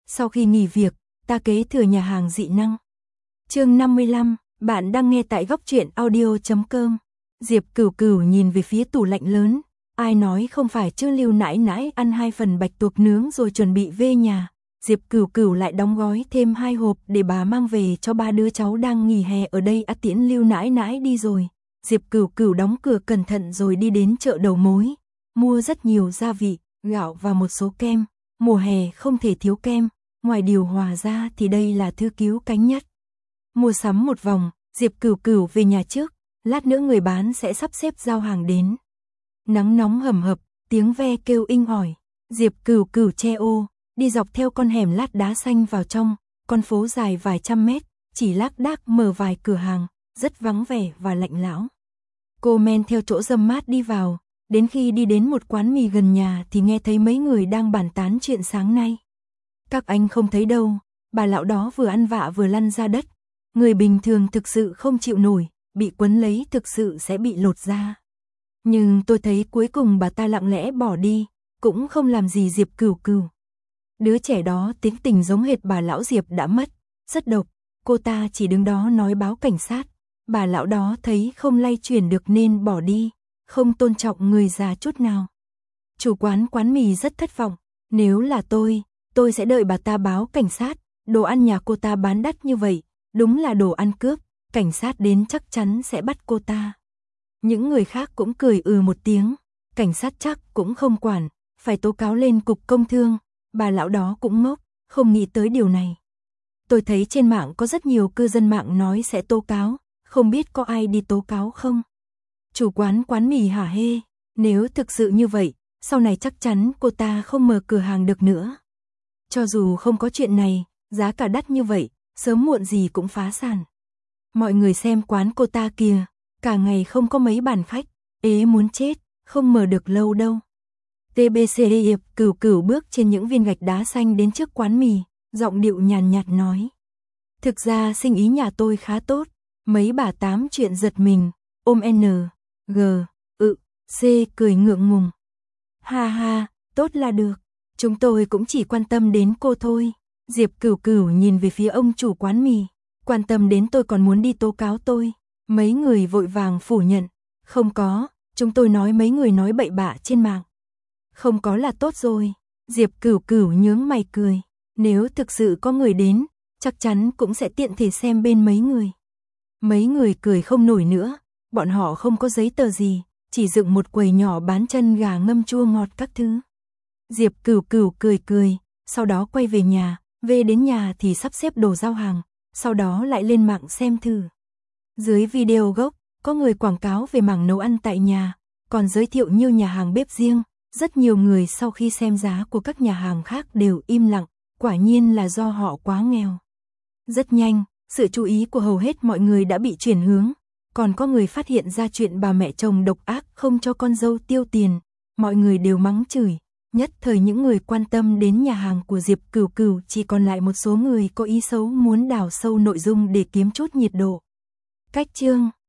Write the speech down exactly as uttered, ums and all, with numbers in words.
Sau khi nghỉ việc, ta kế thừa nhà hàng dị năng. Chương năm mươi lăm, bạn đang nghe tại góc truyện audio chấm com. Diệp Cửu Cửu nhìn về phía tủ lạnh lớn, ai nói không phải chứ Lưu nãi nãi ăn hai phần bạch tuộc nướng rồi chuẩn bị về nhà. Diệp Cửu Cửu lại đóng gói thêm hai hộp để bà mang về cho ba đứa cháu đang nghỉ hè ở đây. À, tiễn Lưu nãi nãi đi rồi. Diệp Cửu Cửu đóng cửa cẩn thận rồi đi đến chợ đầu mối, mua rất nhiều gia vị, gạo và một số kem. Mùa hè không thể thiếu kem, ngoài điều hòa ra thì đây là thứ cứu cánh nhất. Mua sắm một vòng, Diệp Cửu Cửu về nhà trước, lát nữa người bán sẽ sắp xếp giao hàng đến. Nắng nóng hầm hập, tiếng ve kêu inh ỏi. Diệp Cửu Cửu che ô, đi dọc theo con hẻm lát đá xanh vào trong, con phố dài vài trăm mét, chỉ lác đác mở vài cửa hàng, rất vắng vẻ và lạnh lẽo. Cô men theo chỗ râm mát đi vào, đến khi đi đến một quán mì gần nhà thì nghe thấy mấy người đang bàn tán chuyện sáng nay. Các anh không thấy đâu, bà lão đó vừa ăn vạ vừa lăn ra đất. Người bình thường thực sự không chịu nổi, bị quấn lấy thực sự sẽ bị lột da. Nhưng tôi thấy cuối cùng bà ta lặng lẽ bỏ đi, cũng không làm gì Diệp Cửu Cửu. Đứa trẻ đó tính tình giống hệt bà lão Diệp đã mất, rất độc, cô ta chỉ đứng đó nói báo cảnh sát. Bà lão đó thấy không lay chuyển được nên bỏ đi, không tôn trọng người già chút nào. Chủ quán quán mì rất thất vọng, nếu là tôi, tôi sẽ đợi bà ta báo cảnh sát, đồ ăn nhà cô ta bán đắt như vậy, đúng là đồ ăn cướp, cảnh sát đến chắc chắn sẽ bắt cô ta. Những người khác cũng cười ừ một tiếng, cảnh sát chắc cũng không quản, phải tố cáo lên cục công thương. Bà lão đó cũng ngốc, không nghĩ tới điều này. Tôi thấy trên mạng có rất nhiều cư dân mạng nói sẽ tố cáo, không biết có ai đi tố cáo không? Chủ quán quán mì hả hê, nếu thực sự như vậy, sau này chắc chắn cô ta không mở cửa hàng được nữa. Cho dù không có chuyện này, giá cả đắt như vậy, sớm muộn gì cũng phá sản. Mọi người xem quán cô ta kìa, cả ngày không có mấy bàn khách, ế muốn chết, không mở được lâu đâu. tê bê xê Diệp Cửu Cửu bước trên những viên gạch đá xanh đến trước quán mì, giọng điệu nhàn nhạt nói. Thực ra sinh ý nhà tôi khá tốt, mấy bà tám chuyện giật mình, ôm N, G, ự, C cười ngượng ngùng. Ha ha, tốt là được, chúng tôi cũng chỉ quan tâm đến cô thôi. Diệp Cửu Cửu nhìn về phía ông chủ quán mì, quan tâm đến tôi còn muốn đi tố cáo tôi. Mấy người vội vàng phủ nhận, không có, chúng tôi nói mấy người nói bậy bạ trên mạng. Không có là tốt rồi. Diệp Cửu Cửu nhướng mày cười, nếu thực sự có người đến, chắc chắn cũng sẽ tiện thể xem bên mấy người. Mấy người cười không nổi nữa, bọn họ không có giấy tờ gì, chỉ dựng một quầy nhỏ bán chân gà ngâm chua ngọt các thứ. Diệp Cửu Cửu cười cười, sau đó quay về nhà, về đến nhà thì sắp xếp đồ giao hàng, sau đó lại lên mạng xem thử. Dưới video gốc, có người quảng cáo về mảng nấu ăn tại nhà, còn giới thiệu nhiều nhà hàng bếp riêng. Rất nhiều người sau khi xem giá của các nhà hàng khác đều im lặng, quả nhiên là do họ quá nghèo. Rất nhanh, sự chú ý của hầu hết mọi người đã bị chuyển hướng, còn có người phát hiện ra chuyện bà mẹ chồng độc ác không cho con dâu tiêu tiền, mọi người đều mắng chửi. Nhất thời những người quan tâm đến nhà hàng của Diệp Cửu Cửu chỉ còn lại một số người có ý xấu muốn đào sâu nội dung để kiếm chút nhiệt độ. Cách chương